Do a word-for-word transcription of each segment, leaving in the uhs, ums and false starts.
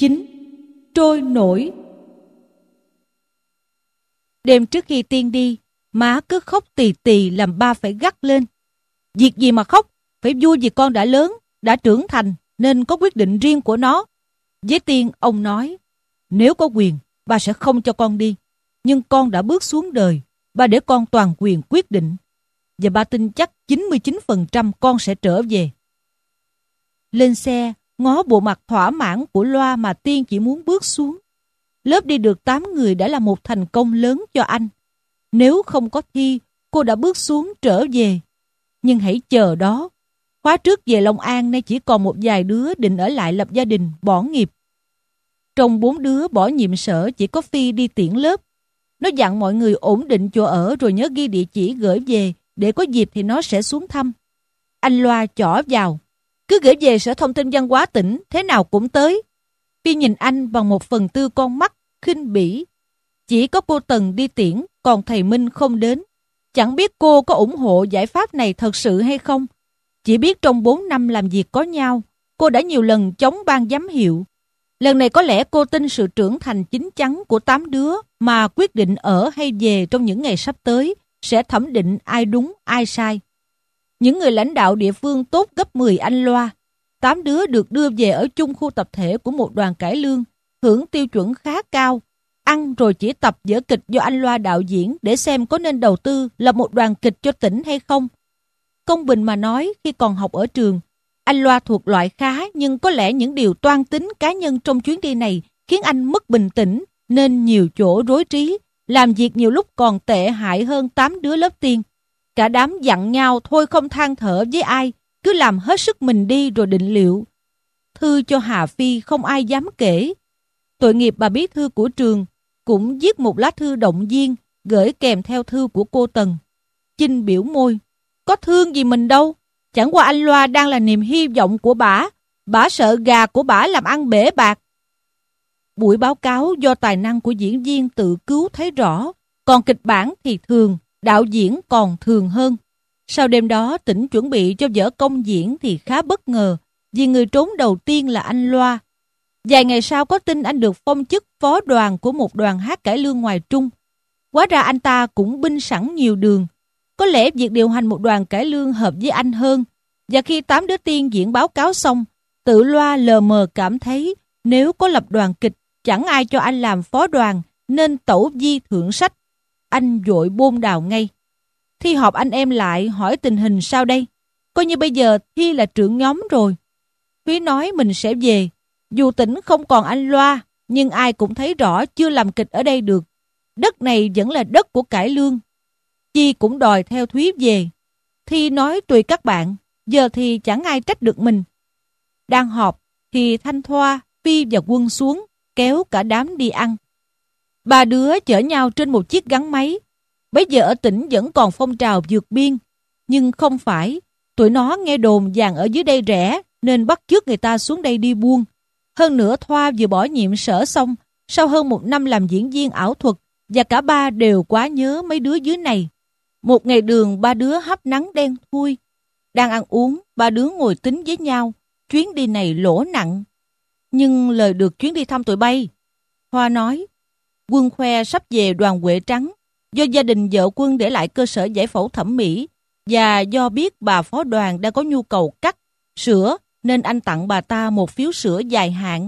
chín. Trôi nổi. Đêm trước khi Tiên đi, má cứ khóc tì tì làm ba phải gắt lên. Việc gì mà khóc, phải vui vì con đã lớn, đã trưởng thành nên có quyết định riêng của nó. Với Tiên, ông nói, nếu có quyền, ba sẽ không cho con đi. Nhưng con đã bước xuống đời, ba để con toàn quyền quyết định. Và ba tin chắc chín mươi chín phần trăm con sẽ trở về. Lên xe, ngó bộ mặt thỏa mãn của Loa mà Tiên chỉ muốn bước xuống. Lớp đi được tám người đã là một thành công lớn cho anh. Nếu không có Thi, cô đã bước xuống trở về. Nhưng hãy chờ đó. Khóa trước về Long An nay chỉ còn một vài đứa định ở lại lập gia đình, bỏ nghiệp. Trong bốn đứa bỏ nhiệm sở chỉ có Phi đi tiễn lớp. Nó dặn mọi người ổn định chỗ ở rồi nhớ ghi địa chỉ gửi về, để có dịp thì nó sẽ xuống thăm. Anh Loa chỏ vào. Cứ gửi về Sở Thông tin Văn hóa tỉnh, thế nào cũng tới. Phi nhìn anh bằng một phần tư con mắt, khinh bỉ. Chỉ có cô Tần đi tiễn, còn thầy Minh không đến. Chẳng biết cô có ủng hộ giải pháp này thật sự hay không. Chỉ biết trong bốn năm làm việc có nhau, cô đã nhiều lần chống ban giám hiệu. Lần này có lẽ cô tin sự trưởng thành chín chắn của tám đứa mà quyết định ở hay về trong những ngày sắp tới sẽ thẩm định ai đúng ai sai. Những người lãnh đạo địa phương tốt gấp mười anh Loa. Tám đứa được đưa về ở chung khu tập thể của một đoàn cải lương, hưởng tiêu chuẩn khá cao. Ăn rồi chỉ tập vở kịch do anh Loa đạo diễn để xem có nên đầu tư lập một đoàn kịch cho tỉnh hay không. Công bình mà nói, khi còn học ở trường, anh Loa thuộc loại khá, nhưng có lẽ những điều toan tính cá nhân trong chuyến đi này khiến anh mất bình tĩnh, nên nhiều chỗ rối trí, làm việc nhiều lúc còn tệ hại hơn tám đứa lớp Tiên. Cả đám dặn nhau thôi không than thở với ai, cứ làm hết sức mình đi rồi định liệu. Thư cho Hà Phi không ai dám kể. Tội nghiệp bà bí thư của trường cũng viết một lá thư động viên, gửi kèm theo thư của cô Tần. Chinh biểu môi, có thương gì mình đâu. Chẳng qua anh Loa đang là niềm hy vọng của bả. Bả sợ gà của bả làm ăn bể bạc. Buổi báo cáo do tài năng của diễn viên tự cứu thấy rõ. Còn kịch bản thì thường, đạo diễn còn thường hơn. Sau đêm đó tỉnh chuẩn bị cho vở công diễn thì khá bất ngờ, vì người trốn đầu tiên là anh Loa. Vài ngày sau có tin anh được phong chức phó đoàn của một đoàn hát cải lương ngoài Trung. Hóa ra anh ta cũng binh sẵn nhiều đường. Có lẽ việc điều hành một đoàn cải lương hợp với anh hơn. Và khi tám đứa Tiên diễn báo cáo xong, tự Loa lờ mờ cảm thấy nếu có lập đoàn kịch, chẳng ai cho anh làm phó đoàn, nên tẩu vi thượng sách. Anh vội bôn đào ngay. Thi họp anh em lại hỏi tình hình sao đây? Coi như bây giờ Thi là trưởng nhóm rồi. Thúy nói mình sẽ về. Dù tỉnh không còn anh Loa, nhưng ai cũng thấy rõ chưa làm kịch ở đây được. Đất này vẫn là đất của cải lương. Chi cũng đòi theo Thúy về. Thi nói tùy các bạn, giờ thì chẳng ai trách được mình. Đang họp thì Thanh Thoa, Phi và Quân xuống, kéo cả đám đi ăn. Ba đứa chở nhau trên một chiếc gắn máy. Bây giờ ở tỉnh vẫn còn phong trào vượt biên. Nhưng không phải, tụi nó nghe đồn vàng ở dưới đây rẻ, nên bắt chước người ta xuống đây đi buôn. Hơn nữa Thoa vừa bỏ nhiệm sở xong, sau hơn một năm làm diễn viên ảo thuật, và cả ba đều quá nhớ mấy đứa dưới này. Một ngày đường ba đứa hấp nắng đen thui. Đang ăn uống, ba đứa ngồi tính với nhau, chuyến đi này lỗ nặng. Nhưng lời được chuyến đi thăm tụi bay. Thoa nói, Quân khoe sắp về đoàn Huệ Trắng, do gia đình vợ Quân để lại cơ sở giải phẫu thẩm mỹ, và do biết bà phó đoàn đang có nhu cầu cắt, sửa, nên anh tặng bà ta một phiếu sữa dài hạn.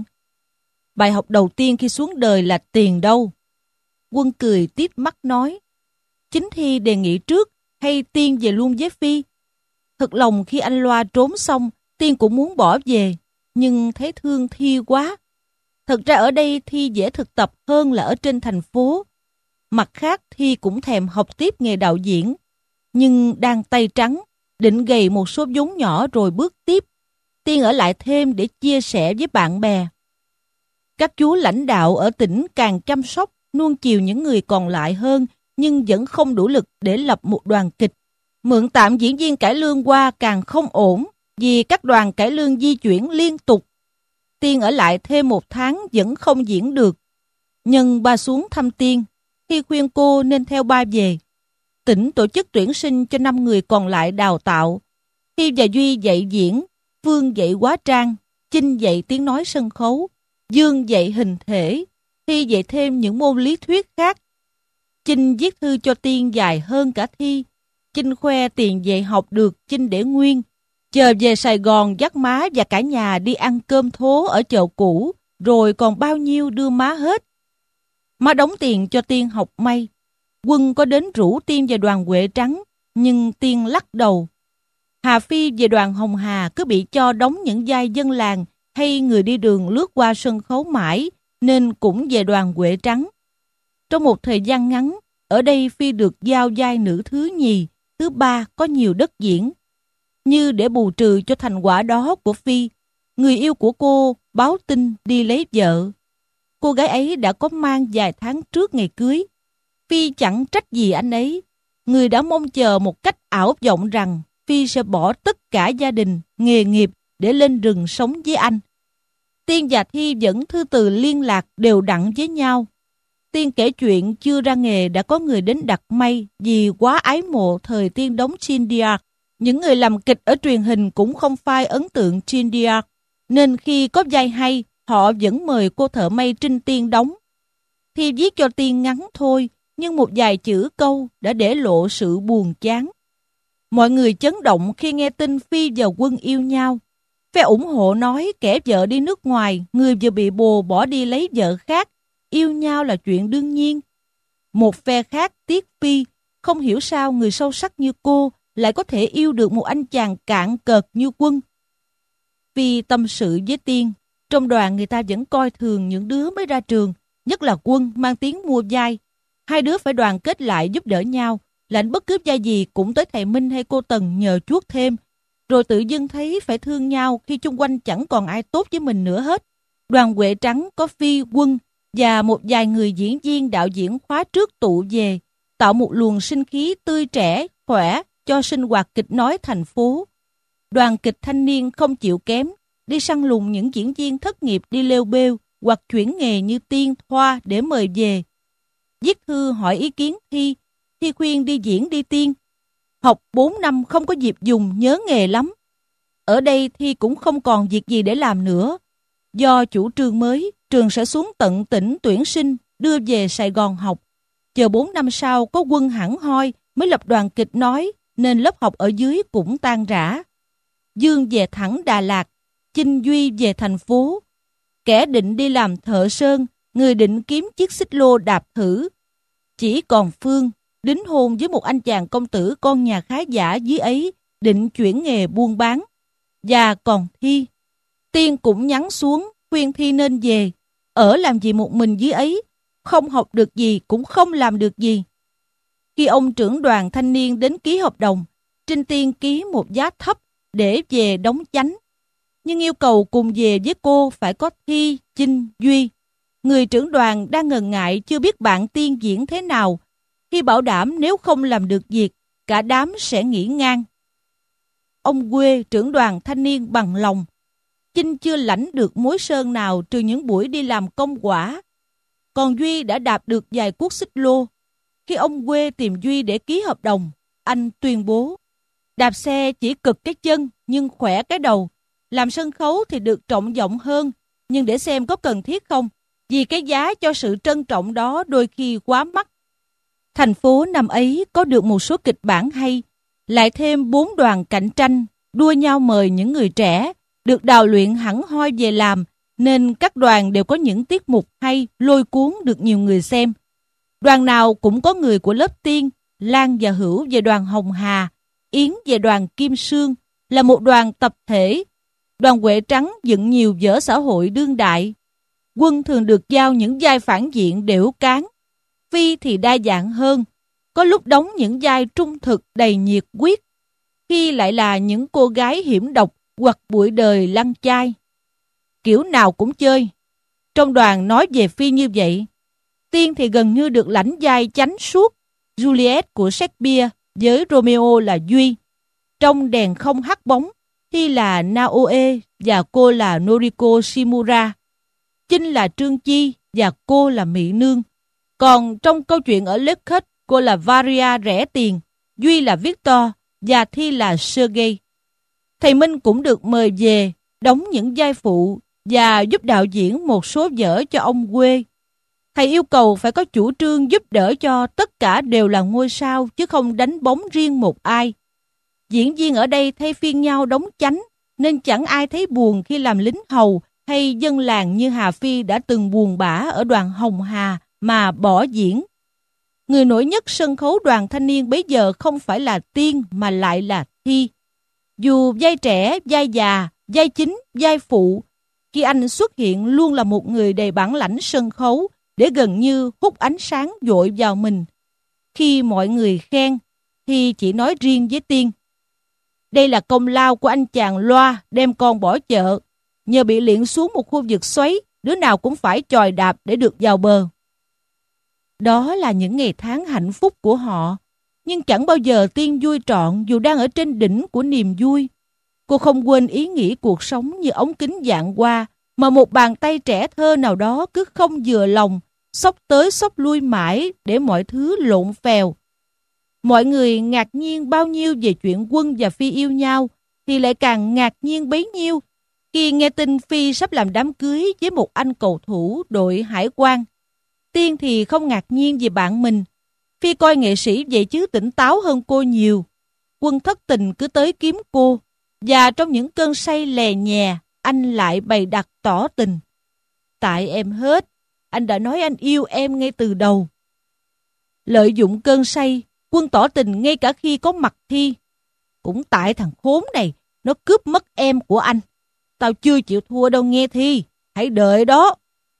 Bài học đầu tiên khi xuống đời là tiền đâu. Quân cười tít mắt nói, chính Thi đề nghị trước hay Tiên về luôn với Phi? Thật lòng khi anh Loa trốn xong, Tiên cũng muốn bỏ về, nhưng thấy thương Thi quá. Thật ra ở đây Thi dễ thực tập hơn là ở trên thành phố. Mặt khác Thi cũng thèm học tiếp nghề đạo diễn, nhưng đang tay trắng, định gầy một số vốn nhỏ rồi bước tiếp. Tiên ở lại thêm để chia sẻ với bạn bè. Các chú lãnh đạo ở tỉnh càng chăm sóc, nuông chiều những người còn lại hơn, nhưng vẫn không đủ lực để lập một đoàn kịch. Mượn tạm diễn viên cải lương qua càng không ổn, vì các đoàn cải lương di chuyển liên tục. Tiên ở lại thêm một tháng vẫn không diễn được. Nhân ba xuống thăm Tiên, khi khuyên cô nên theo ba về. Tỉnh tổ chức tuyển sinh cho năm người còn lại đào tạo. Khi và Duy dạy diễn, Phương dạy hóa trang, Chinh dạy tiếng nói sân khấu. Dương dạy hình thể, Thi dạy thêm những môn lý thuyết khác. Chinh viết thư cho Tiên dài hơn cả Thi. Chinh khoe tiền dạy học được Chinh để nguyên. Chờ về Sài Gòn dắt má và cả nhà đi ăn cơm thố ở chợ cũ, rồi còn bao nhiêu đưa má hết. Má đóng tiền cho Tiên học may. Quân có đến rủ Tiên về đoàn Huệ Trắng, nhưng Tiên lắc đầu. Hà Phi về đoàn Hồng Hà cứ bị cho đóng những vai dân làng hay người đi đường lướt qua sân khấu mãi, nên cũng về đoàn Huệ Trắng. Trong một thời gian ngắn, ở đây Phi được giao vai nữ thứ nhì, thứ ba có nhiều đất diễn. Như để bù trừ cho thành quả đó của Phi, người yêu của cô báo tin đi lấy vợ. Cô gái ấy đã có mang vài tháng trước ngày cưới. Phi chẳng trách gì anh ấy. Người đã mong chờ một cách ảo vọng rằng Phi sẽ bỏ tất cả gia đình, nghề nghiệp để lên rừng sống với anh. Tiên và Thi vẫn thư từ liên lạc đều đặn với nhau. Tiên kể chuyện chưa ra nghề đã có người đến đặt may vì quá ái mộ thời Tiên đóng Jeanne d'Arc. Những người làm kịch ở truyền hình cũng không phai ấn tượng Jeanne d'Arc, nên khi có vai hay, họ vẫn mời cô thợ may Trinh Tiên đóng. Thi viết cho Tiên ngắn thôi, nhưng một vài chữ câu đã để lộ sự buồn chán. Mọi người chấn động khi nghe tin Phi và Quân yêu nhau. Phe ủng hộ nói kẻ vợ đi nước ngoài, người vừa bị bồ bỏ đi lấy vợ khác, yêu nhau là chuyện đương nhiên. Một phe khác tiếc Phi, không hiểu sao người sâu sắc như cô lại có thể yêu được một anh chàng cạn cợt như Quân. Phi tâm sự với Tiên, trong đoàn người ta vẫn coi thường những đứa mới ra trường, nhất là Quân mang tiếng mua vai. Hai đứa phải đoàn kết lại giúp đỡ nhau, lãnh bất cứ vai gì cũng tới thầy Minh hay cô Tần nhờ chuốt thêm, rồi tự dưng thấy phải thương nhau khi chung quanh chẳng còn ai tốt với mình nữa hết. Đoàn Huệ Trắng có Phi, Quân và một vài người diễn viên đạo diễn khóa trước tụ về, tạo một luồng sinh khí tươi trẻ, khỏe cho sinh hoạt kịch nói thành phố. Đoàn kịch thanh niên không chịu kém, đi săn lùng những diễn viên thất nghiệp đi lêu bêu hoặc chuyển nghề như Tiên, Thoa để mời về. Viết thư hỏi ý kiến Thi, Thi khuyên đi diễn đi Tiên. Học bốn năm không có dịp dùng, nhớ nghề lắm. Ở đây Thi cũng không còn việc gì để làm nữa. Do chủ trương mới, trường sẽ xuống tận tỉnh tuyển sinh, đưa về Sài Gòn học. Chờ bốn năm sau có Quân hẳn hoi mới lập đoàn kịch nói, nên lớp học ở dưới cũng tan rã. Dương về thẳng Đà Lạt, Chinh Duy về thành phố. Kẻ định đi làm thợ sơn, người định kiếm chiếc xích lô đạp thử. Chỉ còn Phương, đính hôn với một anh chàng công tử con nhà khá giả dưới ấy, định chuyển nghề buôn bán. Và còn Thi. Tiên cũng nhắn xuống, khuyên Thi nên về. Ở làm gì một mình dưới ấy, không học được gì cũng không làm được gì. Khi ông trưởng đoàn thanh niên đến ký hợp đồng, Trinh Tiên ký một giá thấp để về đóng chánh. Nhưng yêu cầu cùng về với cô phải có Thi, Chinh, Duy. Người trưởng đoàn đang ngần ngại chưa biết bạn Tiên diễn thế nào. Khi bảo đảm nếu không làm được việc, cả đám sẽ nghỉ ngang. Ông Quê, trưởng đoàn thanh niên bằng lòng. Chinh chưa lãnh được mối sơn nào trừ những buổi đi làm công quả. Còn Duy đã đạp được vài cuốc xích lô. Khi ông Quê tìm Duy để ký hợp đồng, anh tuyên bố: đạp xe chỉ cực cái chân nhưng khỏe cái đầu. Làm sân khấu thì được trọng vọng hơn, nhưng để xem có cần thiết không, vì cái giá cho sự trân trọng đó đôi khi quá mắc. Thành phố năm ấy có được một số kịch bản hay, lại thêm bốn đoàn cạnh tranh, đua nhau mời những người trẻ, được đào luyện hẳn hoi về làm, nên các đoàn đều có những tiết mục hay, lôi cuốn được nhiều người xem. Đoàn nào cũng có người của lớp Tiên, Lan và Hữu về đoàn Hồng Hà, Yến về đoàn Kim Sương, là một đoàn tập thể. Đoàn Huệ Trắng dựng nhiều vở xã hội đương đại. Quân thường được giao những vai phản diện đểu cán. Phi thì đa dạng hơn, có lúc đóng những vai trung thực đầy nhiệt huyết, khi lại là những cô gái hiểm độc hoặc bụi đời lăng chai. Kiểu nào cũng chơi. Trong đoàn nói về Phi như vậy. Tiên thì gần như được lãnh vai chánh suốt, Juliet của Shakespeare với Romeo là Duy. Trong Đèn không hắt bóng, Thi là Naoe và cô là Noriko Shimura. Chinh là Trương Chi và cô là Mỹ Nương. Còn trong câu chuyện ở Leclerc, cô là Varia rẻ tiền, Duy là Victor và Thi là Sergei. Thầy Minh cũng được mời về đóng những vai phụ và giúp đạo diễn một số vở cho ông Quê. Thầy yêu cầu phải có chủ trương giúp đỡ cho tất cả đều là ngôi sao chứ không đánh bóng riêng một ai. Diễn viên ở đây thay phiên nhau đóng chánh nên chẳng ai thấy buồn khi làm lính hầu hay dân làng như Hà Phi đã từng buồn bã ở đoàn Hồng Hà mà bỏ diễn. Người nổi nhất sân khấu đoàn thanh niên bấy giờ không phải là Tiên mà lại là Thi. Dù vai trẻ, vai già, vai chính, vai phụ, khi anh xuất hiện luôn là một người đầy bản lãnh sân khấu để gần như hút ánh sáng dội vào mình. Khi mọi người khen thì chỉ nói riêng với Tiên: đây là công lao của anh chàng Loa đem con bỏ chợ. Nhờ bị liệng xuống một khu vực xoáy, đứa nào cũng phải chòi đạp để được vào bờ. Đó là những ngày tháng hạnh phúc của họ. Nhưng chẳng bao giờ Tiên vui trọn dù đang ở trên đỉnh của niềm vui. Cô không quên ý nghĩ cuộc sống như ống kính dạng qua mà một bàn tay trẻ thơ nào đó cứ không vừa lòng, xốc tới xốc lui mãi để mọi thứ lộn phèo. Mọi người ngạc nhiên bao nhiêu về chuyện Quân và Phi yêu nhau thì lại càng ngạc nhiên bấy nhiêu khi nghe tin Phi sắp làm đám cưới với một anh cầu thủ đội hải quan. Tiên thì không ngạc nhiên vì bạn mình. Phi coi nghệ sĩ vậy chứ tỉnh táo hơn cô nhiều. Quân thất tình cứ tới kiếm cô, và trong những cơn say lè nhè, anh lại bày đặt tỏ tình. Tại em hết, anh đã nói anh yêu em ngay từ đầu. Lợi dụng cơn say, Quân tỏ tình ngay cả khi có mặt Thi. Cũng tại thằng khốn này, nó cướp mất em của anh. Tao chưa chịu thua đâu nghe Thi, hãy đợi đó.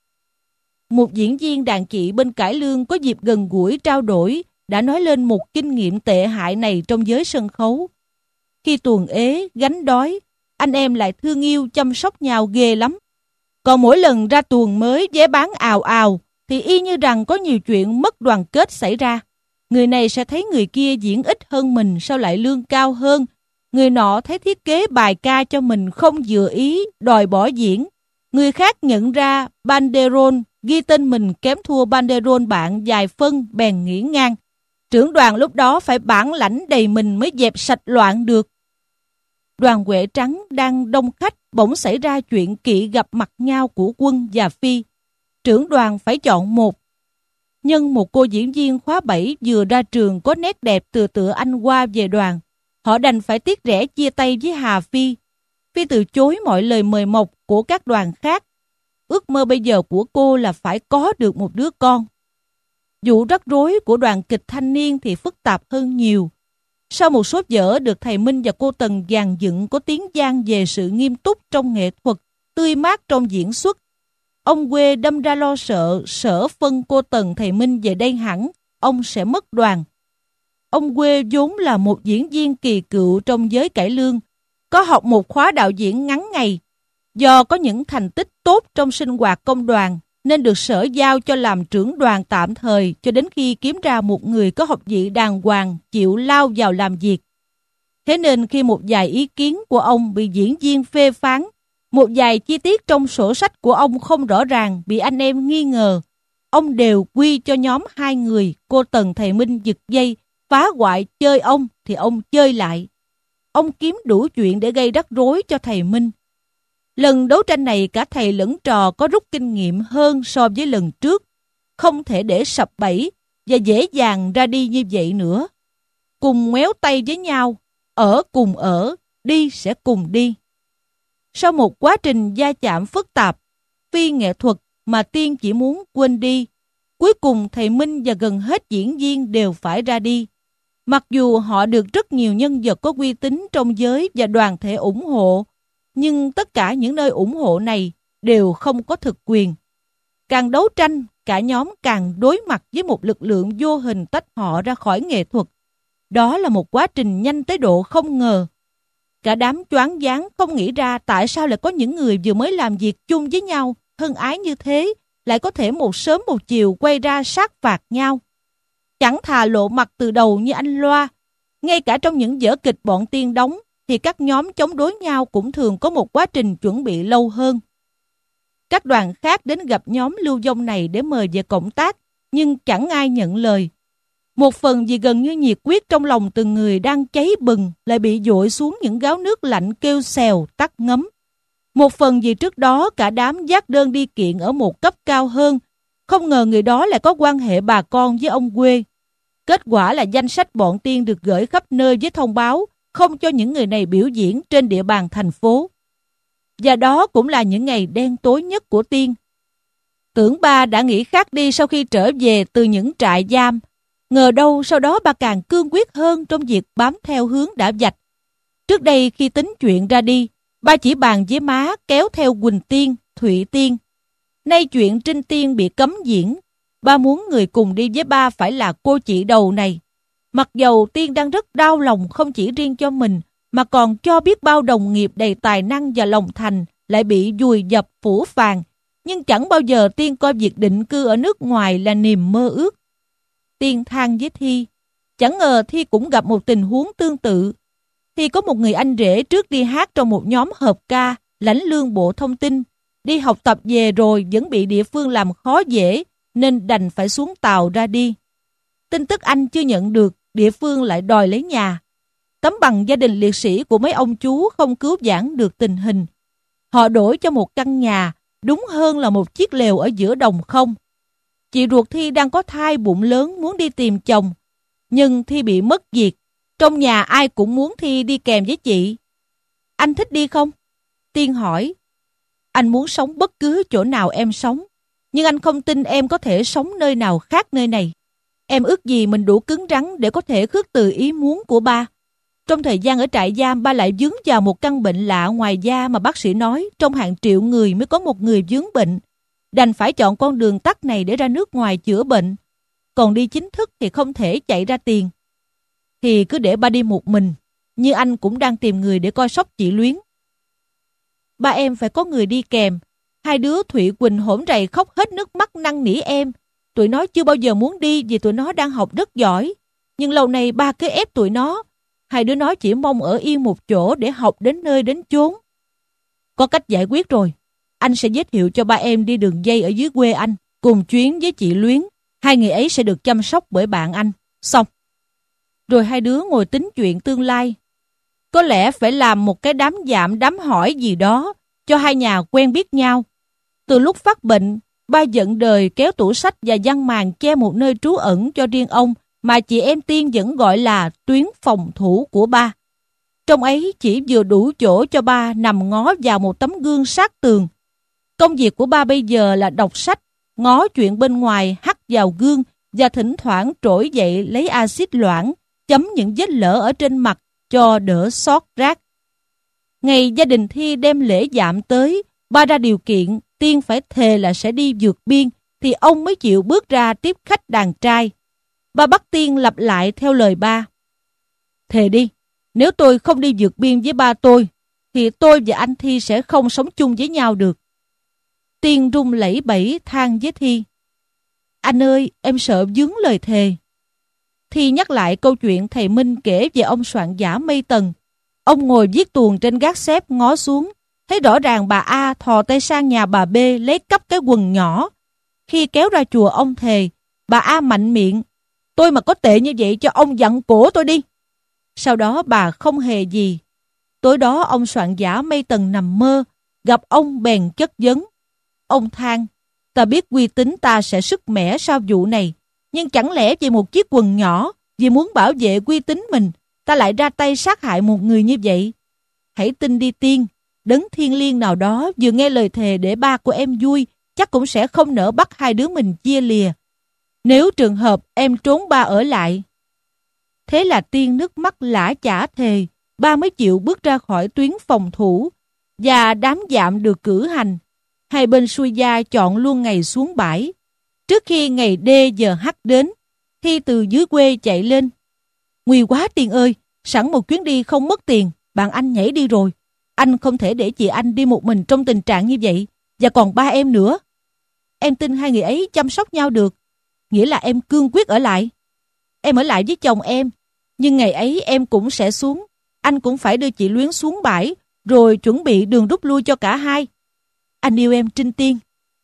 Một diễn viên đàn chị bên cải lương có dịp gần gũi trao đổi đã nói lên một kinh nghiệm tệ hại này trong giới sân khấu. Khi tuồng ế, gánh đói, anh em lại thương yêu chăm sóc nhau ghê lắm. Còn mỗi lần ra tuồng mới vé bán ào ào thì y như rằng có nhiều chuyện mất đoàn kết xảy ra. Người này sẽ thấy người kia diễn ít hơn mình sao lại lương cao hơn. Người nọ thấy thiết kế bài ca cho mình không vừa ý, đòi bỏ diễn. Người khác nhận ra banderole ghi tên mình kém thua banderole bạn vài phân bèn nghỉ ngang. Trưởng đoàn lúc đó phải bản lãnh đầy mình mới dẹp sạch loạn được. Đoàn Huệ Trắng đang đông khách bỗng xảy ra chuyện kỵ gặp mặt nhau của Quân và Phi. Trưởng đoàn phải chọn một. Nhưng một cô diễn viên khóa bảy vừa ra trường có nét đẹp tựa tựa anh Hoa về đoàn. Họ đành phải tiếc rẻ chia tay với Hà Phi. Phi từ chối mọi lời mời mọc của các đoàn khác. Ước mơ bây giờ của cô là phải có được một đứa con. Vụ rắc rối của đoàn kịch thanh niên thì phức tạp hơn nhiều. Sau một số vở được thầy Minh và cô Tần dàn dựng có tiếng vang về sự nghiêm túc trong nghệ thuật, tươi mát trong diễn xuất, ông Quê đâm ra lo sợ sở phân cô Tần thầy Minh về đây hẳn, ông sẽ mất đoàn. Ông Quê vốn là một diễn viên kỳ cựu trong giới cải lương, có học một khóa đạo diễn ngắn ngày. Do có những thành tích tốt trong sinh hoạt công đoàn, nên được sở giao cho làm trưởng đoàn tạm thời cho đến khi kiếm ra một người có học vị đàng hoàng chịu lao vào làm việc. Thế nên khi một vài ý kiến của ông bị diễn viên phê phán, một vài chi tiết trong sổ sách của ông không rõ ràng bị anh em nghi ngờ, ông đều quy cho nhóm hai người, cô Tần thầy Minh giật dây, phá hoại chơi ông thì ông chơi lại. Ông kiếm đủ chuyện để gây rắc rối cho thầy Minh. Lần đấu tranh này cả thầy lẫn trò có rút kinh nghiệm hơn so với lần trước. Không thể để sập bẫy và dễ dàng ra đi như vậy nữa. Cùng ngoéo tay với nhau, ở cùng ở, đi sẽ cùng đi. Sau một quá trình va chạm phức tạp, phi nghệ thuật mà Tiên chỉ muốn quên đi, cuối cùng thầy Minh và gần hết diễn viên đều phải ra đi. Mặc dù họ được rất nhiều nhân vật có uy tín trong giới và đoàn thể ủng hộ, nhưng tất cả những nơi ủng hộ này đều không có thực quyền. Càng đấu tranh, cả nhóm càng đối mặt với một lực lượng vô hình tách họ ra khỏi nghệ thuật. Đó là một quá trình nhanh tới độ không ngờ. Cả đám choáng váng không nghĩ ra tại sao lại có những người vừa mới làm việc chung với nhau, thân ái như thế, lại có thể một sớm một chiều quay ra sát phạt nhau. Chẳng thà lộ mặt từ đầu như anh Loa. Ngay cả trong những vở kịch bọn Tiên đóng, thì các nhóm chống đối nhau cũng thường có một quá trình chuẩn bị lâu hơn. Các đoàn khác đến gặp nhóm Lưu Vong này để mời về cộng tác, nhưng chẳng ai nhận lời. Một phần vì gần như nhiệt quyết trong lòng từng người đang cháy bừng lại bị dội xuống những gáo nước lạnh kêu xèo tắt ngấm. Một phần vì trước đó cả đám dát đơn đi kiện ở một cấp cao hơn, không ngờ người đó lại có quan hệ bà con với ông quê. Kết quả là danh sách bọn Tiên được gửi khắp nơi với thông báo không cho những người này biểu diễn trên địa bàn thành phố. Và đó cũng là những ngày đen tối nhất của Tiên. Tưởng ba đã nghĩ khác đi sau khi trở về từ những trại giam. Ngờ đâu sau đó ba càng cương quyết hơn trong việc bám theo hướng đã vạch. Trước đây khi tính chuyện ra đi, ba chỉ bàn với má kéo theo Quỳnh Tiên, Thụy Tiên. Nay chuyện Trinh Tiên bị cấm diễn, ba muốn người cùng đi với ba phải là cô chị đầu này. Mặc dầu Tiên đang rất đau lòng không chỉ riêng cho mình, mà còn cho biết bao đồng nghiệp đầy tài năng và lòng thành lại bị vùi dập phủ phàng. Nhưng chẳng bao giờ Tiên coi việc định cư ở nước ngoài là niềm mơ ước. Tiên than với Thi, chẳng ngờ Thi cũng gặp một tình huống tương tự. Thi có một người anh rể trước đi hát trong một nhóm hợp ca, lãnh lương Bộ Thông tin. Đi học tập về rồi vẫn bị địa phương làm khó dễ, nên đành phải xuống tàu ra đi. Tin tức anh chưa nhận được, địa phương lại đòi lấy nhà. Tấm bằng gia đình liệt sĩ của mấy ông chú không cứu vãn được tình hình. Họ đổi cho một căn nhà, đúng hơn là một chiếc lều ở giữa đồng không. Chị ruột Thi đang có thai bụng lớn muốn đi tìm chồng, nhưng Thi bị mất việc. Trong nhà ai cũng muốn Thi đi kèm với chị. Anh thích đi không? Tiên hỏi. Anh muốn sống bất cứ chỗ nào em sống, nhưng anh không tin em có thể sống nơi nào khác nơi này. Em ước gì mình đủ cứng rắn để có thể khước từ ý muốn của ba. Trong thời gian ở trại giam, ba lại vướng vào một căn bệnh lạ ngoài da mà bác sĩ nói trong hàng triệu người mới có một người vướng bệnh. Đành phải chọn con đường tắt này để ra nước ngoài chữa bệnh. Còn đi chính thức thì không thể chạy ra tiền. Thì cứ để ba đi một mình, như anh cũng đang tìm người để coi sóc chị Luyến. Ba em phải có người đi kèm. Hai đứa Thụy Quỳnh hổn rầy khóc hết nước mắt năn nỉ em. Tụi nó chưa bao giờ muốn đi vì tụi nó đang học rất giỏi. Nhưng lâu nay ba cứ ép tụi nó. Hai đứa nó chỉ mong ở yên một chỗ để học đến nơi đến chốn. Có cách giải quyết rồi. Anh sẽ giới thiệu cho ba em đi đường dây ở dưới quê anh, cùng chuyến với chị Luyến. Hai người ấy sẽ được chăm sóc bởi bạn anh. Xong. Rồi hai đứa ngồi tính chuyện tương lai. Có lẽ phải làm một cái đám dạm đám hỏi gì đó cho hai nhà quen biết nhau. Từ lúc phát bệnh, ba giận đời kéo tủ sách và giăng màn che một nơi trú ẩn cho riêng ông mà chị em Tiên vẫn gọi là tuyến phòng thủ của ba. Trong ấy chỉ vừa đủ chỗ cho ba nằm ngó vào một tấm gương sát tường. Công việc của ba bây giờ là đọc sách, ngó chuyện bên ngoài hắt vào gương và thỉnh thoảng trỗi dậy lấy axit loãng, chấm những vết lở ở trên mặt cho đỡ xót rác. Ngày gia đình Thi đem lễ dạm tới, ba ra điều kiện Tiên phải thề là sẽ đi vượt biên, thì ông mới chịu bước ra tiếp khách đàn trai. Ba bắt Tiên lặp lại theo lời ba. Thề đi, nếu tôi không đi vượt biên với ba tôi, thì tôi và anh Thi sẽ không sống chung với nhau được. Tiên run lẩy bẩy than với Thi. Anh ơi, em sợ vướng lời thề. Thi nhắc lại câu chuyện thầy Minh kể về ông soạn giả Mây Tần. Ông ngồi viết tuồng trên gác xếp ngó xuống, thấy rõ ràng bà A thò tay sang nhà bà B lấy cắp cái quần nhỏ. Khi kéo ra chùa ông thề, bà A mạnh miệng. Tôi mà có tệ như vậy cho ông dặn cổ tôi đi. Sau đó bà không hề gì. Tối đó ông soạn giả Mây Tần nằm mơ, gặp ông bèn chất vấn. Ông than, ta biết uy tín ta sẽ sức mẻ sau vụ này, nhưng chẳng lẽ vì một chiếc quần nhỏ, vì muốn bảo vệ uy tín mình, ta lại ra tay sát hại một người như vậy? Hãy tin đi Tiên, đấng thiên liêng nào đó vừa nghe lời thề để ba của em vui, chắc cũng sẽ không nỡ bắt hai đứa mình chia lìa. Nếu trường hợp em trốn ba ở lại. Thế là Tiên nước mắt lã chả thề, ba mới chịu bước ra khỏi tuyến phòng thủ, và đám dạm được cử hành. Hai bên xuôi gia chọn luôn ngày xuống bãi. Trước khi ngày D giờ H đến, Thi từ dưới quê chạy lên. Nguy quá Tiên ơi, sẵn một chuyến đi không mất tiền, bạn anh nhảy đi rồi. Anh không thể để chị anh đi một mình trong tình trạng như vậy, và còn ba em nữa. Em tin hai người ấy chăm sóc nhau được, nghĩa là em cương quyết ở lại. Em ở lại với chồng em, nhưng ngày ấy em cũng sẽ xuống. Anh cũng phải đưa chị Luyến xuống bãi, rồi chuẩn bị đường rút lui cho cả hai. Anh yêu em Trinh Tiên.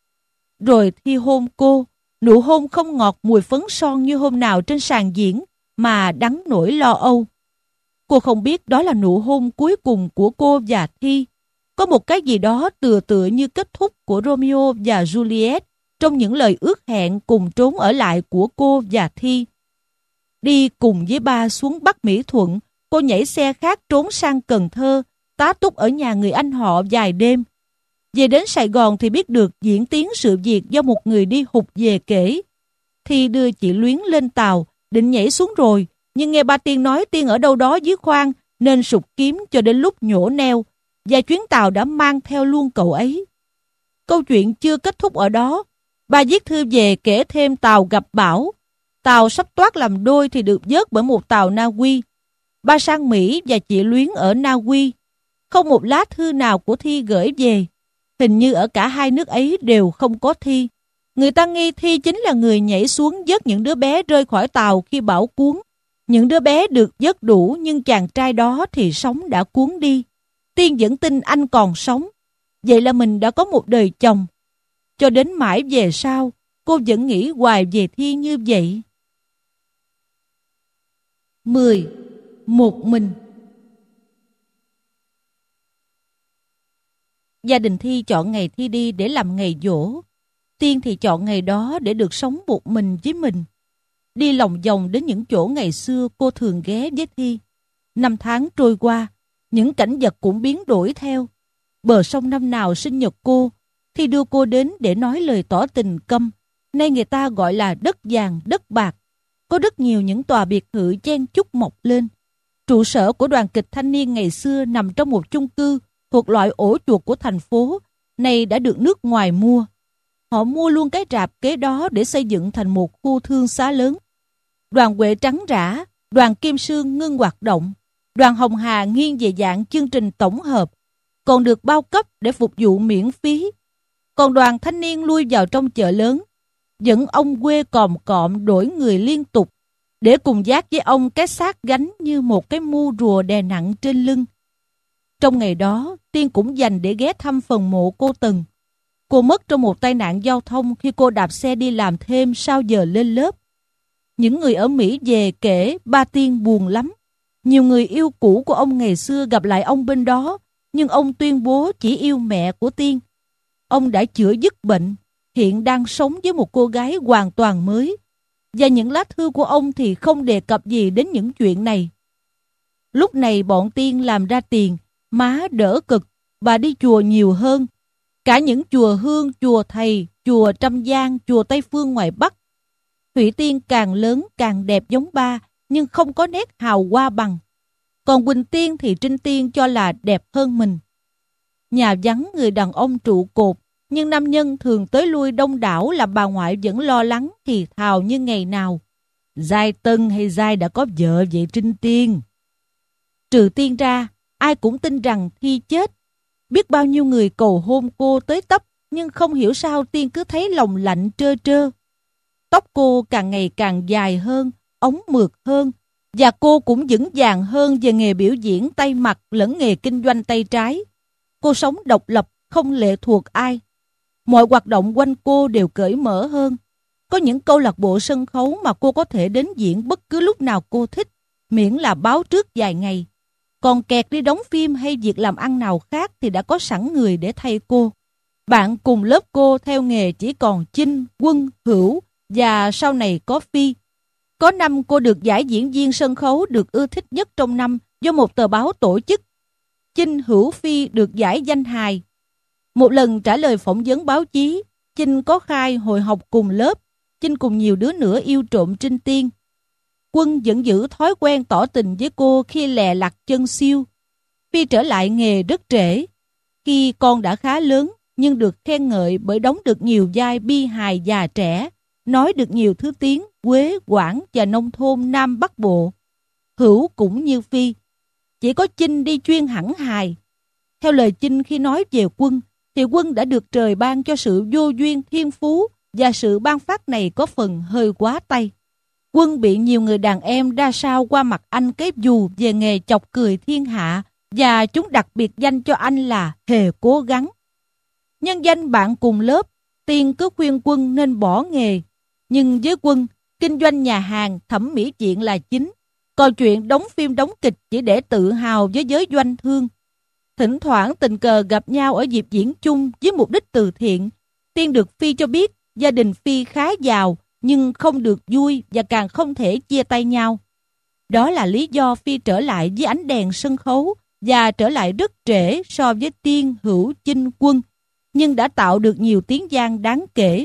Rồi Thi hôn cô, nụ hôn không ngọt mùi phấn son như hôm nào trên sàn diễn, mà đắng nỗi lo âu. Cô không biết đó là nụ hôn cuối cùng của cô và Thi. Có một cái gì đó tựa tựa như kết thúc của Romeo và Juliet trong những lời ước hẹn cùng trốn ở lại của cô và Thi. Đi cùng với ba xuống Bắc Mỹ Thuận, cô nhảy xe khác trốn sang Cần Thơ, tá túc ở nhà người anh họ vài đêm. Về đến Sài Gòn thì biết được diễn tiến sự việc do một người đi hụt về kể. Thi đưa chị Luyến lên tàu, định nhảy xuống rồi, nhưng nghe ba Tiên nói Tiên ở đâu đó dưới khoang, nên sục kiếm cho đến lúc nhổ neo, và chuyến tàu đã mang theo luôn cậu ấy. Câu chuyện chưa kết thúc ở đó. Ba viết thư về kể thêm tàu gặp bão. Tàu sắp toát làm đôi thì được vớt bởi một tàu Na Uy. Ba sang Mỹ và chị Luyến ở Na Uy. Không một lá thư nào của Thi gửi về. Hình như ở cả hai nước ấy đều không có Thi. Người ta nghi Thi chính là người nhảy xuống vớt những đứa bé rơi khỏi tàu khi bão cuốn. Những đứa bé được vớt đủ, nhưng chàng trai đó thì sống đã cuốn đi. Tiên vẫn tin anh còn sống. Vậy là mình đã có một đời chồng. Cho đến mãi về sau, cô vẫn nghĩ hoài về Thi như vậy. mười. Một mình. Gia đình Thi chọn ngày Thi đi để làm ngày giỗ. Tiên thì chọn ngày đó để được sống một mình với mình. Đi lòng vòng đến những chỗ ngày xưa cô thường ghé với Thi. Năm tháng trôi qua, những cảnh vật cũng biến đổi theo. Bờ sông năm nào sinh nhật cô, Thi đưa cô đến để nói lời tỏ tình câm. Nay người ta gọi là đất vàng, đất bạc. Có rất nhiều những tòa biệt thự chen chúc mọc lên. Trụ sở của đoàn kịch thanh niên ngày xưa nằm trong một chung cư thuộc loại ổ chuột của thành phố, nay đã được nước ngoài mua. Họ mua luôn cái rạp kế đó để xây dựng thành một khu thương xá lớn. Đoàn Huệ trắng rã, đoàn Kim Sương ngưng hoạt động, đoàn Hồng Hà nghiêng về dạng chương trình tổng hợp, còn được bao cấp để phục vụ miễn phí. Còn đoàn thanh niên lui vào trong chợ lớn, dẫn ông quê còm cọm đổi người liên tục, để cùng vác với ông cái xác gánh như một cái mu rùa đè nặng trên lưng. Trong ngày đó, Tiên cũng dành để ghé thăm phần mộ cô Tần. Cô mất trong một tai nạn giao thông khi cô đạp xe đi làm thêm sau giờ lên lớp. Những người ở Mỹ về kể ba Tiên buồn lắm. Nhiều người yêu cũ của ông ngày xưa gặp lại ông bên đó, nhưng ông tuyên bố chỉ yêu mẹ của Tiên. Ông đã chữa dứt bệnh, hiện đang sống với một cô gái hoàn toàn mới. Và những lá thư của ông thì không đề cập gì đến những chuyện này. Lúc này bọn Tiên làm ra tiền, má đỡ cực, bà đi chùa nhiều hơn. Cả những chùa Hương, chùa Thầy, chùa Trăm Giang, chùa Tây Phương ngoài Bắc. Thủy Tiên càng lớn càng đẹp giống ba, nhưng không có nét hào hoa bằng. Còn Quỳnh Tiên thì Trinh Tiên cho là đẹp hơn mình. Nhà vắng người đàn ông trụ cột, nhưng nam nhân thường tới lui đông đảo làm bà ngoại vẫn lo lắng thì thào như ngày nào. Giai tân hay Giai đã có vợ vậy Trinh Tiên? Trừ Tiên ra, ai cũng tin rằng Thi chết. Biết bao nhiêu người cầu hôn cô tới tấp, nhưng không hiểu sao Tiên cứ thấy lòng lạnh trơ trơ. Tóc cô càng ngày càng dài hơn, ống mượt hơn, và cô cũng vững vàng hơn về nghề biểu diễn tay mặt lẫn nghề kinh doanh tay trái. Cô sống độc lập, không lệ thuộc ai. Mọi hoạt động quanh cô đều cởi mở hơn. Có những câu lạc bộ sân khấu mà cô có thể đến diễn bất cứ lúc nào cô thích, miễn là báo trước vài ngày. Còn kẹt đi đóng phim hay việc làm ăn nào khác thì đã có sẵn người để thay cô. Bạn cùng lớp cô theo nghề chỉ còn Chinh, Quân, Hữu và sau này có Phi. Có năm cô được giải diễn viên sân khấu được ưa thích nhất trong năm do một tờ báo tổ chức. Chinh, Hữu, Phi được giải danh hài. Một lần trả lời phỏng vấn báo chí, Chinh có khai hồi học cùng lớp, Chinh cùng nhiều đứa nữa yêu trộm Trinh Tiên. Quân vẫn giữ thói quen tỏ tình với cô khi lè lặt chân siêu. Phi trở lại nghề rất trễ. Khi con đã khá lớn, nhưng được khen ngợi bởi đóng được nhiều vai bi hài già trẻ, nói được nhiều thứ tiếng Quế, Quảng và nông thôn Nam Bắc Bộ. Hữu cũng như Phi. Chỉ có Chinh đi chuyên hẳn hài. Theo lời Chinh khi nói về Quân, thì Quân đã được trời ban cho sự vô duyên thiên phú, và sự ban phát này có phần hơi quá tay. Quân bị nhiều người đàn em đa sao qua mặt anh cái dù về nghề chọc cười thiên hạ, và chúng đặc biệt danh cho anh là Hề Cố Gắng. Nhân danh bạn cùng lớp, Tiên cứ khuyên Quân nên bỏ nghề. Nhưng với Quân, kinh doanh nhà hàng, thẩm mỹ viện là chính. Còn chuyện đóng phim đóng kịch chỉ để tự hào với giới doanh thương. Thỉnh thoảng tình cờ gặp nhau ở dịp diễn chung với mục đích từ thiện. Tiên được Phi cho biết gia đình Phi khá giàu nhưng không được vui và càng không thể chia tay nhau. Đó là lý do Phi trở lại với ánh đèn sân khấu và trở lại rất trễ so với Tiên, Hữu, Chinh, Quân, nhưng đã tạo được nhiều tiếng vang đáng kể.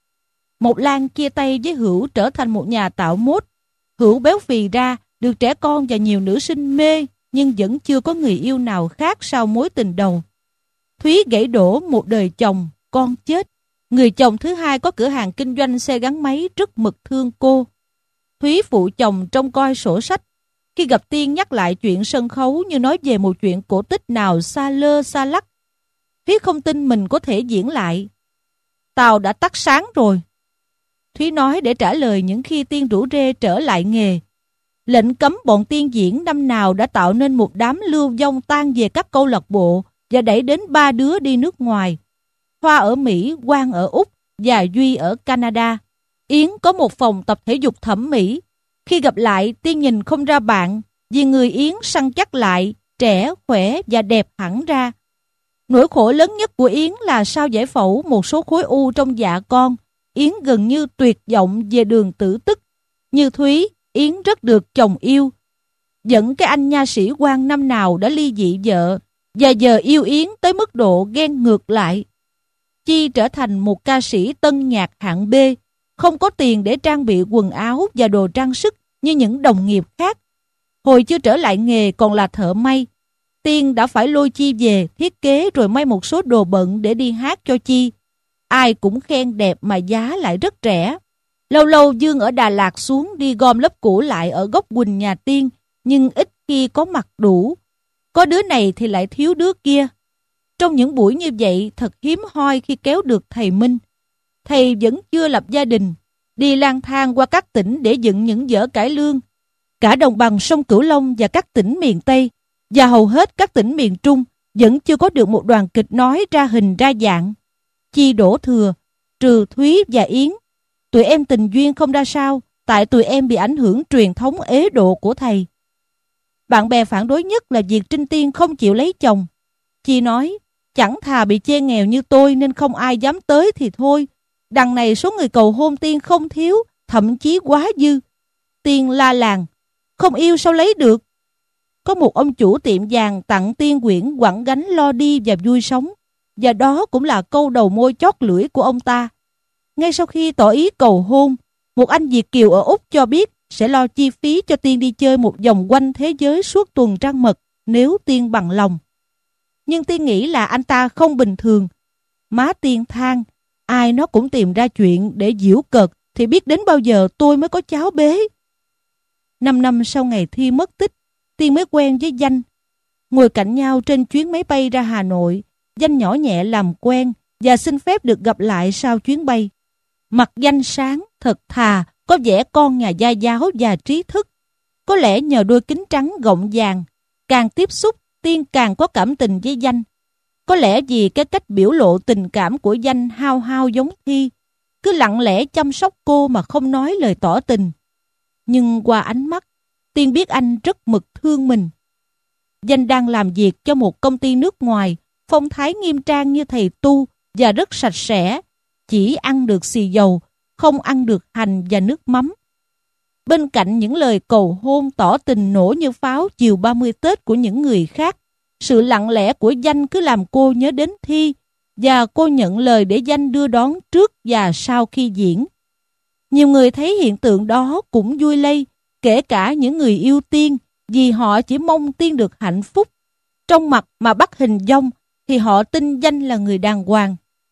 Một Lan chia tay với Hữu trở thành một nhà tạo mốt. Hữu béo phì ra, được trẻ con và nhiều nữ sinh mê, nhưng vẫn chưa có người yêu nào khác sau mối tình đầu. Thúy gãy đổ một đời chồng, con chết. Người chồng thứ hai có cửa hàng kinh doanh xe gắn máy rất mực thương cô. Thúy phụ chồng trông coi sổ sách. Khi gặp Tiên nhắc lại chuyện sân khấu như nói về một chuyện cổ tích nào xa lơ xa lắc. Thúy không tin mình có thể diễn lại. Tao đã tắt sáng rồi. Thúy nói để trả lời những khi Tiên rủ rê trở lại nghề. Lệnh cấm bọn Tiên diễn năm nào đã tạo nên một đám lưu vong tan về các câu lạc bộ và đẩy đến ba đứa đi nước ngoài. Hoa ở Mỹ, Quang ở Úc và Duy ở Canada. Yến có một phòng tập thể dục thẩm mỹ. Khi gặp lại, Tiên nhìn không ra bạn vì người Yến săn chắc lại, trẻ, khỏe và đẹp hẳn ra. Nỗi khổ lớn nhất của Yến là sau giải phẫu một số khối u trong dạ con, Yến gần như tuyệt vọng về đường tử tức. Như Thúy, Yến rất được chồng yêu. Dẫn cái anh nha sĩ Quang năm nào đã ly dị vợ và giờ yêu Yến tới mức độ ghen ngược lại. Chi trở thành một ca sĩ tân nhạc hạng B, không có tiền để trang bị quần áo và đồ trang sức như những đồng nghiệp khác. Hồi chưa trở lại nghề còn là thợ may, Tiên đã phải lôi Chi về thiết kế rồi may một số đồ bận để đi hát cho Chi. Ai cũng khen đẹp mà giá lại rất rẻ. Lâu lâu Dương ở Đà Lạt xuống đi gom lớp cũ lại ở góc Quỳnh nhà Tiên, nhưng ít khi có mặt đủ. Có đứa này thì lại thiếu đứa kia. Trong những buổi như vậy thật hiếm hoi khi kéo được thầy Minh. Thầy vẫn chưa lập gia đình, đi lang thang qua các tỉnh để dựng những vở cải lương. Cả đồng bằng sông Cửu Long và các tỉnh miền Tây và hầu hết các tỉnh miền Trung vẫn chưa có được một đoàn kịch nói ra hình ra dạng. Chi đổ thừa, trừ Thúy và Yến. Tụi em tình duyên không ra sao, tại tụi em bị ảnh hưởng truyền thống ế độ của thầy. Bạn bè phản đối nhất là việc Trinh Tiên không chịu lấy chồng. Chi nói, chẳng thà bị chê nghèo như tôi nên không ai dám tới thì thôi. Đằng này số người cầu hôn Tiên không thiếu, thậm chí quá dư. Tiên la làng, không yêu sao lấy được. Có một ông chủ tiệm vàng tặng Tiên quyển quẳng gánh lo đi và vui sống. Và đó cũng là câu đầu môi chót lưỡi của ông ta. Ngay sau khi tỏ ý cầu hôn, một anh Việt kiều ở Úc cho biết sẽ lo chi phí cho Tiên đi chơi một vòng quanh thế giới suốt tuần trăng mật nếu Tiên bằng lòng. Nhưng Tiên nghĩ là anh ta không bình thường. Má Tiên than, ai nó cũng tìm ra chuyện để giễu cợt thì biết đến bao giờ tôi mới có cháu bế. Năm năm sau ngày Thi mất tích, Tiên mới quen với Danh. Ngồi cạnh nhau trên chuyến máy bay ra Hà Nội, Danh nhỏ nhẹ làm quen và xin phép được gặp lại sau chuyến bay. Mặt Danh sáng, thật thà, có vẻ con nhà gia giáo và trí thức. Có lẽ nhờ đôi kính trắng gọng vàng, càng tiếp xúc, Tiên càng có cảm tình với Danh. Có lẽ vì cái cách biểu lộ tình cảm của Danh hao hao giống Thi, cứ lặng lẽ chăm sóc cô mà không nói lời tỏ tình. Nhưng qua ánh mắt, Tiên biết anh rất mực thương mình. Danh đang làm việc cho một công ty nước ngoài, phong thái nghiêm trang như thầy tu và rất sạch sẽ, chỉ ăn được xì dầu, không ăn được hành và nước mắm. Bên cạnh những lời cầu hôn tỏ tình nổ như pháo chiều ba mươi Tết của những người khác, sự lặng lẽ của Danh cứ làm cô nhớ đến Thi, và cô nhận lời để Danh đưa đón trước và sau khi diễn. Nhiều người thấy hiện tượng đó cũng vui lây, kể cả những người yêu Tiên, vì họ chỉ mong Tiên được hạnh phúc. Trong mặt mà bắt hình dong thì họ tin Danh là người đàng hoàng.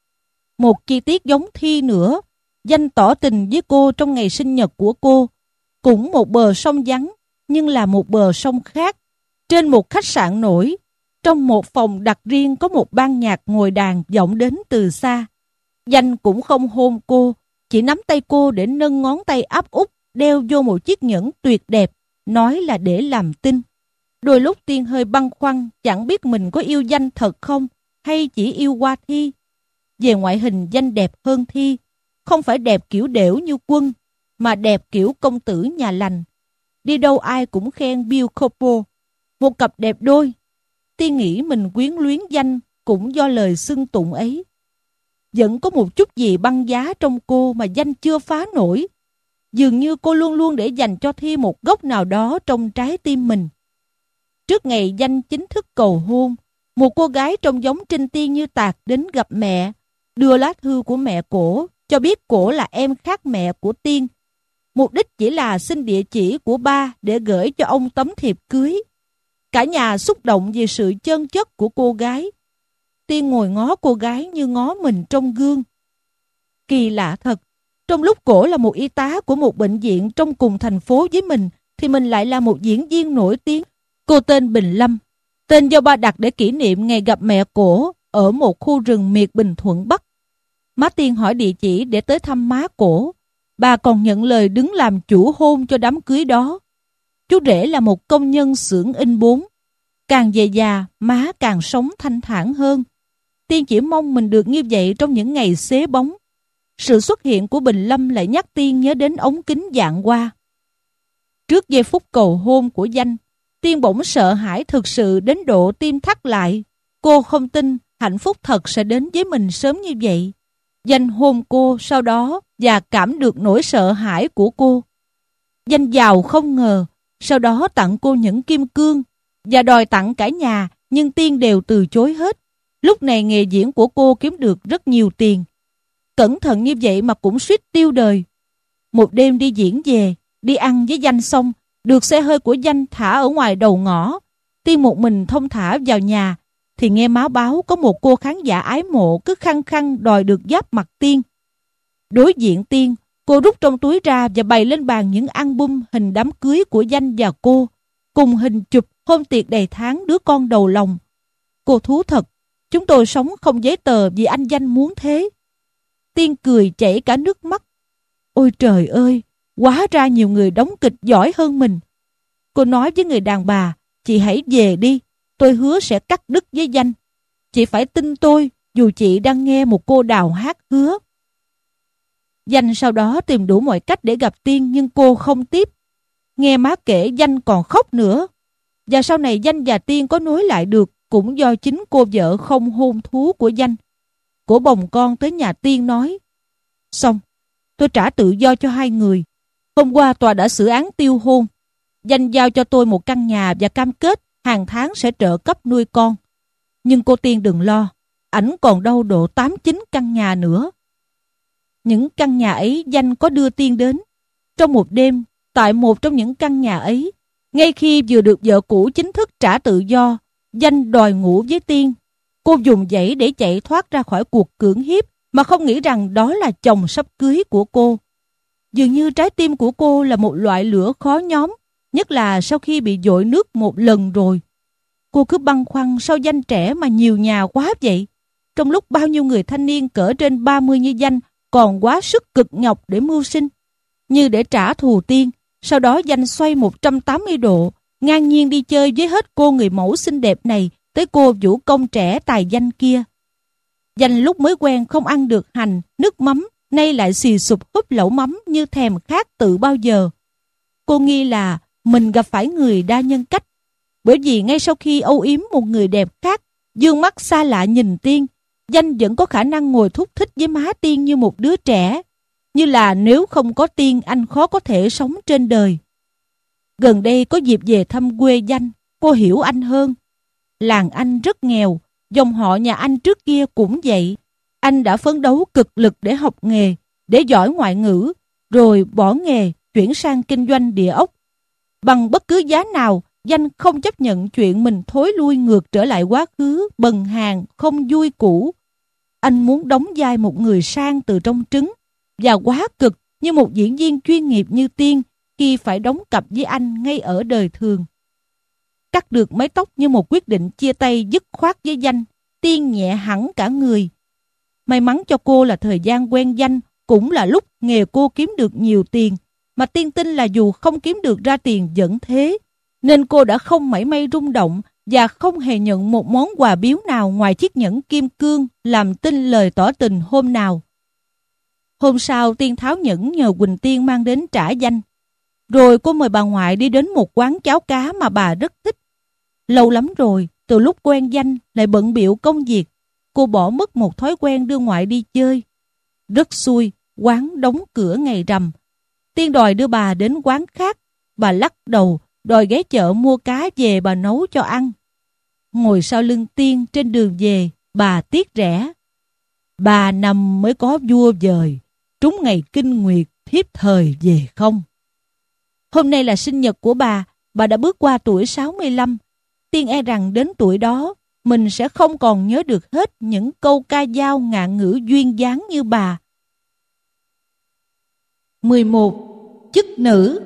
Một chi tiết giống Thi nữa, Danh tỏ tình với cô trong ngày sinh nhật của cô, cũng một bờ sông vắng, nhưng là một bờ sông khác, trên một khách sạn nổi. Trong một phòng đặt riêng có một ban nhạc ngồi đàn vọng đến từ xa. Danh cũng không hôn cô, chỉ nắm tay cô để nâng ngón tay áp út đeo vô một chiếc nhẫn tuyệt đẹp, nói là để làm tin. Đôi lúc Tiên hơi băn khoăn, chẳng biết mình có yêu Danh thật không, hay chỉ yêu qua Thi. Về ngoại hình Danh đẹp hơn Thi, không phải đẹp kiểu đểu như Quân, mà đẹp kiểu công tử nhà lành. Đi đâu ai cũng khen Bill Couple, một cặp đẹp đôi. Tiên nghĩ mình quyến luyến Danh cũng do lời xưng tụng ấy. Vẫn có một chút gì băng giá trong cô mà Danh chưa phá nổi. Dường như cô luôn luôn để dành cho Thi một góc nào đó trong trái tim mình. Trước ngày Danh chính thức cầu hôn, một cô gái trông giống Trinh Tiên như tạc đến gặp mẹ, đưa lá thư của mẹ cổ, cho biết cổ là em khác mẹ của Tiên. Mục đích chỉ là xin địa chỉ của ba để gửi cho ông tấm thiệp cưới. Cả nhà xúc động về sự chân chất của cô gái. Tiên ngồi ngó cô gái như ngó mình trong gương. Kỳ lạ thật, trong lúc cổ là một y tá của một bệnh viện trong cùng thành phố với mình, thì mình lại là một diễn viên nổi tiếng. Cô tên Bình Lâm, tên do ba đặt để kỷ niệm ngày gặp mẹ cổ ở một khu rừng miệt Bình Thuận Bắc. Má Tiên hỏi địa chỉ để tới thăm má cổ. Bà còn nhận lời đứng làm chủ hôn cho đám cưới đó. Chú rể là một công nhân xưởng in bốn. Càng về già, má càng sống thanh thản hơn. Tiên chỉ mong mình được như vậy trong những ngày xế bóng. Sự xuất hiện của Bình Lâm lại nhắc Tiên nhớ đến ống kính dạng hoa. Trước giây phút cầu hôn của Danh, Tiên bỗng sợ hãi thực sự đến độ tim thắt lại. Cô không tin hạnh phúc thật sẽ đến với mình sớm như vậy. Danh hôn cô sau đó và cảm được nỗi sợ hãi của cô. Danh giàu không ngờ, sau đó tặng cô những kim cương và đòi tặng cả nhà, nhưng Tiên đều từ chối hết. Lúc này nghề diễn của cô kiếm được rất nhiều tiền. Cẩn thận như vậy mà cũng suýt tiêu đời. Một đêm đi diễn về, đi ăn với Danh xong, được xe hơi của Danh thả ở ngoài đầu ngõ. Tiên một mình thông thả vào nhà, thì nghe máu báo có một cô khán giả ái mộ cứ khăng khăng đòi được giáp mặt Tiên. Đối diện Tiên, cô rút trong túi ra và bày lên bàn những album hình đám cưới của Danh và cô, cùng hình chụp hôm tiệc đầy tháng đứa con đầu lòng. Cô thú thật, chúng tôi sống không giấy tờ vì anh Danh muốn thế. Tiên cười chảy cả nước mắt. Ôi trời ơi, hóa ra nhiều người đóng kịch giỏi hơn mình. Cô nói với người đàn bà, chị hãy về đi, tôi hứa sẽ cắt đứt với Danh. Chị phải tin tôi, dù chị đang nghe một cô đào hát hứa. Danh sau đó tìm đủ mọi cách để gặp Tiên, nhưng cô không tiếp. Nghe má kể Danh còn khóc nữa. Và sau này Danh và Tiên có nối lại được cũng do chính cô vợ không hôn thú của Danh. Cổ bồng con tới nhà Tiên nói: Xong, tôi trả tự do cho hai người. Hôm qua tòa đã xử án tiêu hôn. Danh giao cho tôi một căn nhà và cam kết hàng tháng sẽ trợ cấp nuôi con. Nhưng cô Tiên đừng lo, ảnh còn đâu độ tám chín căn nhà nữa. Những căn nhà ấy Danh có đưa Tiên đến. Trong một đêm, tại một trong những căn nhà ấy, ngay khi vừa được vợ cũ chính thức trả tự do, Danh đòi ngủ với Tiên. Cô dùng dãy để chạy thoát ra khỏi cuộc cưỡng hiếp, mà không nghĩ rằng đó là chồng sắp cưới của cô. Dường như trái tim của cô là một loại lửa khó nhóm, nhất là sau khi bị dội nước một lần rồi. Cô cứ băn khoăn sao Danh trẻ mà nhiều nhà quá vậy, trong lúc bao nhiêu người thanh niên cỡ trên ba mươi như Danh còn quá sức cực nhọc để mưu sinh. Như để trả thù Tiên, sau đó Danh xoay một trăm tám mươi độ, ngang nhiên đi chơi với hết cô người mẫu xinh đẹp này tới cô vũ công trẻ tài danh kia. Danh lúc mới quen không ăn được hành, nước mắm, nay lại xì sụp húp lẩu mắm như thèm khát tự bao giờ. Cô nghi là mình gặp phải người đa nhân cách, bởi vì ngay sau khi âu yếm một người đẹp khác, dương mắt xa lạ nhìn Tiên, Danh vẫn có khả năng ngồi thúc thích với má Tiên như một đứa trẻ, như là nếu không có Tiên anh khó có thể sống trên đời. Gần đây có dịp về thăm quê Danh, cô hiểu anh hơn. Làng anh rất nghèo, dòng họ nhà anh trước kia cũng vậy. Anh đã phấn đấu cực lực để học nghề, để giỏi ngoại ngữ, rồi bỏ nghề chuyển sang kinh doanh địa ốc. Bằng bất cứ giá nào, Danh không chấp nhận chuyện mình thối lui ngược trở lại quá khứ bần hàn không vui cũ. Anh muốn đóng vai một người sang từ trong trứng, và quá cực như một diễn viên chuyên nghiệp như Tiên khi phải đóng cặp với anh ngay ở đời thường. Cắt được mái tóc như một quyết định chia tay dứt khoát với Danh, Tiên nhẹ hẳn cả người. May mắn cho cô là thời gian quen Danh cũng là lúc nghề cô kiếm được nhiều tiền, mà Tiên tin là dù không kiếm được ra tiền vẫn thế, nên cô đã không mảy may rung động và không hề nhận một món quà biếu nào ngoài chiếc nhẫn kim cương làm tin lời tỏ tình hôm nào. Hôm sau Tiên tháo nhẫn nhờ Quỳnh Tiên mang đến trả Danh. Rồi cô mời bà ngoại đi đến một quán cháo cá mà bà rất thích. Lâu lắm rồi Từ lúc quen danh lại bận bịu công việc, cô bỏ mất một thói quen đưa ngoại đi chơi. Rất xui, quán đóng cửa ngày rằm. Tiên đòi đưa bà đến quán khác. Bà lắc đầu, đòi ghé chợ mua cá về bà nấu cho ăn. Ngồi sau lưng Tiên trên đường về, bà tiếc rẻ. Ba năm mới có vua dời, trúng ngày kinh nguyệt, thiếp thời về không. Hôm nay là sinh nhật của bà, bà đã bước qua tuổi sáu mươi lăm. Tiên e rằng đến tuổi đó, mình sẽ không còn nhớ được hết những câu ca dao ngạn ngữ duyên dáng như bà. mười một. Chức nữ.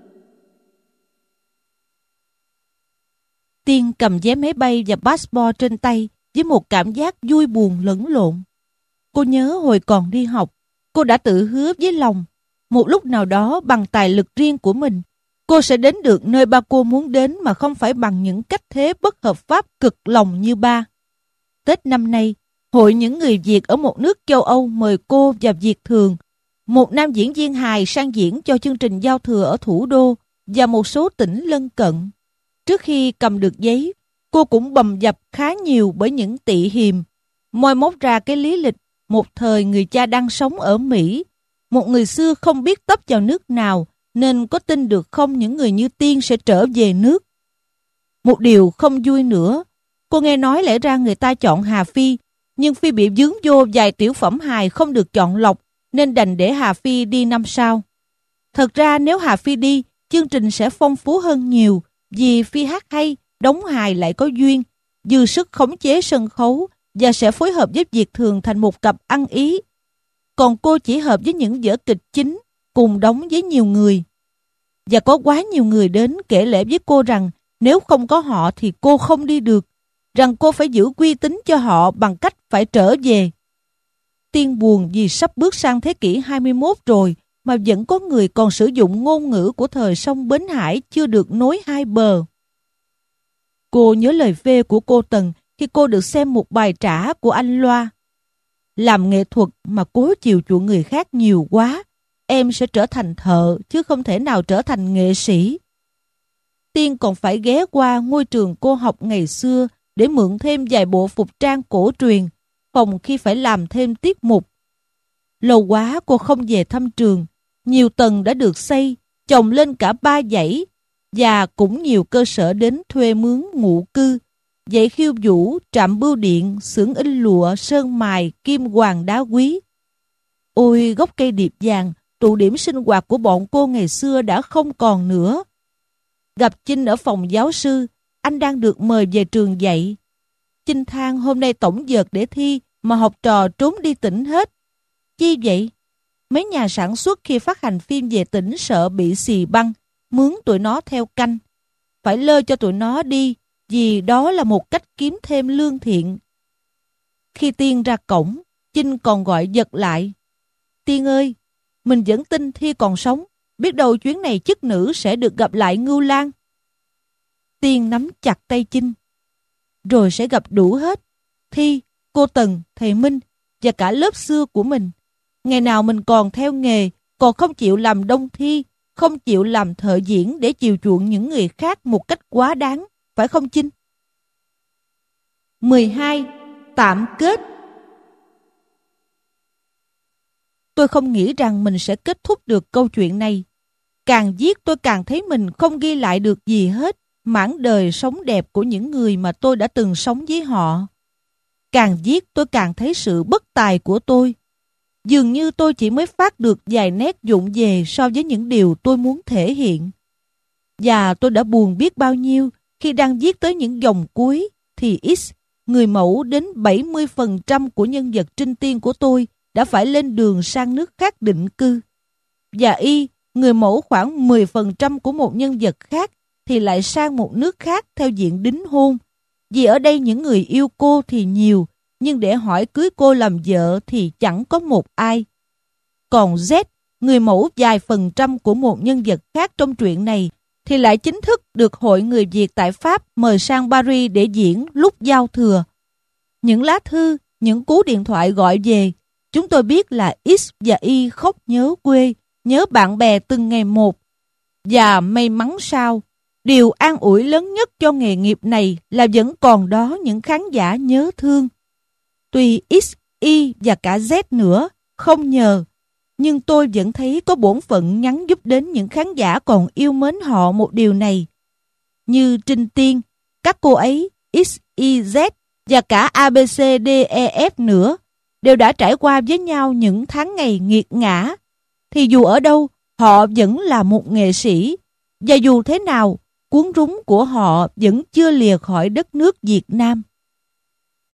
Tiên cầm vé máy bay và passport trên tay với một cảm giác vui buồn lẫn lộn. Cô nhớ hồi còn đi học, cô đã tự hứa với lòng, một lúc nào đó bằng tài lực riêng của mình, cô sẽ đến được nơi ba cô muốn đến mà không phải bằng những cách thế bất hợp pháp cực lòng như ba. Tết năm nay, Hội những người Việt ở một nước châu Âu mời cô và Việt Thường, một nam diễn viên hài sang diễn cho chương trình giao thừa ở thủ đô và một số tỉnh lân cận. Trước khi cầm được giấy, cô cũng bầm dập khá nhiều bởi những tị hiềm, moi móc ra cái lý lịch một thời người cha đang sống ở Mỹ, một người xưa không biết tấp vào nước nào nên có tin được không những người như Tiên sẽ trở về nước. Một điều không vui nữa, cô nghe nói lẽ ra người ta chọn Hà Phi, nhưng Phi bị vướng vô vài tiểu phẩm hài không được chọn lọc nên đành để Hà Phi đi năm sau. Thật ra nếu Hà Phi đi, chương trình sẽ phong phú hơn nhiều vì Phi hát hay, đóng hài lại có duyên, dư sức khống chế sân khấu và sẽ phối hợp với Việt Thường thành một cặp ăn ý. Còn cô chỉ hợp với những vở kịch chính, cùng đóng với nhiều người. Và có quá nhiều người đến kể lể với cô rằng nếu không có họ thì cô không đi được, rằng cô phải giữ uy tín cho họ bằng cách phải trở về. Tiên buồn vì sắp bước sang thế kỷ hai mươi mốt rồi mà vẫn có người còn sử dụng ngôn ngữ của thời sông Bến Hải chưa được nối hai bờ. Cô nhớ lời phê của cô Tần khi cô được xem một bài trả của anh Loa. Làm nghệ thuật mà cố chiều chuộng người khác nhiều quá, em sẽ trở thành thợ chứ không thể nào trở thành nghệ sĩ. Tiên còn phải ghé qua ngôi trường cô học ngày xưa để mượn thêm vài bộ phục trang cổ truyền, phòng khi phải làm thêm tiết mục. Lâu quá cô không về thăm trường, nhiều tầng đã được xây, chồng lên cả ba dãy, và cũng nhiều cơ sở đến thuê mướn ngụ cư, dãy khiêu vũ, trạm bưu điện, xưởng in lụa, sơn mài, kim hoàng đá quý. Ôi gốc cây điệp vàng, tụ điểm sinh hoạt của bọn cô ngày xưa đã không còn nữa. Gặp Chinh ở phòng giáo sư, anh đang được mời về trường dạy. Chinh than hôm nay tổng dợt để thi mà học trò trốn đi tỉnh hết. Chi vậy? Mấy nhà sản xuất khi phát hành phim về tỉnh sợ bị xì băng, mướn tụi nó theo canh. Phải lơ cho tụi nó đi, vì đó là một cách kiếm thêm lương thiện. Khi Tiên ra cổng, Chinh còn gọi giật lại. Tiên ơi, mình vẫn tin Thi còn sống, biết đâu chuyến này chức nữ sẽ được gặp lại Ngưu Lan. Tiên nắm chặt tay Chinh. Rồi sẽ gặp đủ hết, Thi, cô Tần, thầy Minh và cả lớp xưa của mình. Ngày nào mình còn theo nghề, còn không chịu làm đông thi, không chịu làm thợ diễn để chiều chuộng những người khác một cách quá đáng, phải không Chinh? mười hai. Tạm kết. Tôi không nghĩ rằng mình sẽ kết thúc được câu chuyện này. Càng viết tôi càng thấy mình không ghi lại được gì hết mảng đời sống đẹp của những người mà tôi đã từng sống với họ. Càng viết tôi càng thấy sự bất tài của tôi. Dường như tôi chỉ mới phát được vài nét vụng về so với những điều tôi muốn thể hiện. Và tôi đã buồn biết bao nhiêu khi đang viết tới những dòng cuối thì X, người mẫu đến bảy mươi phần trăm của nhân vật trinh tiên của tôi đã phải lên đường sang nước khác định cư. Và Y, người mẫu khoảng mười phần trăm của một nhân vật khác thì lại sang một nước khác theo diện đính hôn. Vì ở đây những người yêu cô thì nhiều, nhưng để hỏi cưới cô làm vợ thì chẳng có một ai. Còn Z, người mẫu vài phần trăm của một nhân vật khác trong truyện này, thì lại chính thức được Hội người Việt tại Pháp mời sang Paris để diễn lúc giao thừa. Những lá thư, những cú điện thoại gọi về, chúng tôi biết là X và Y khóc nhớ quê, nhớ bạn bè từng ngày một. Và may mắn sao, Điều an ủi lớn nhất cho nghề nghiệp này là vẫn còn đó những khán giả nhớ thương. Tuy X, Y và cả Z nữa không nhờ, nhưng tôi vẫn thấy có bổn phận nhắn giúp đến những khán giả còn yêu mến họ một điều này. Như Trinh Tiên, các cô ấy X, Y, Z và cả A, B, C, D, E, F nữa đều đã trải qua với nhau những tháng ngày nghiệt ngã. Thì dù ở đâu, họ vẫn là một nghệ sĩ. Và dù thế nào, cuốn rúng của họ vẫn chưa lìa khỏi đất nước Việt Nam.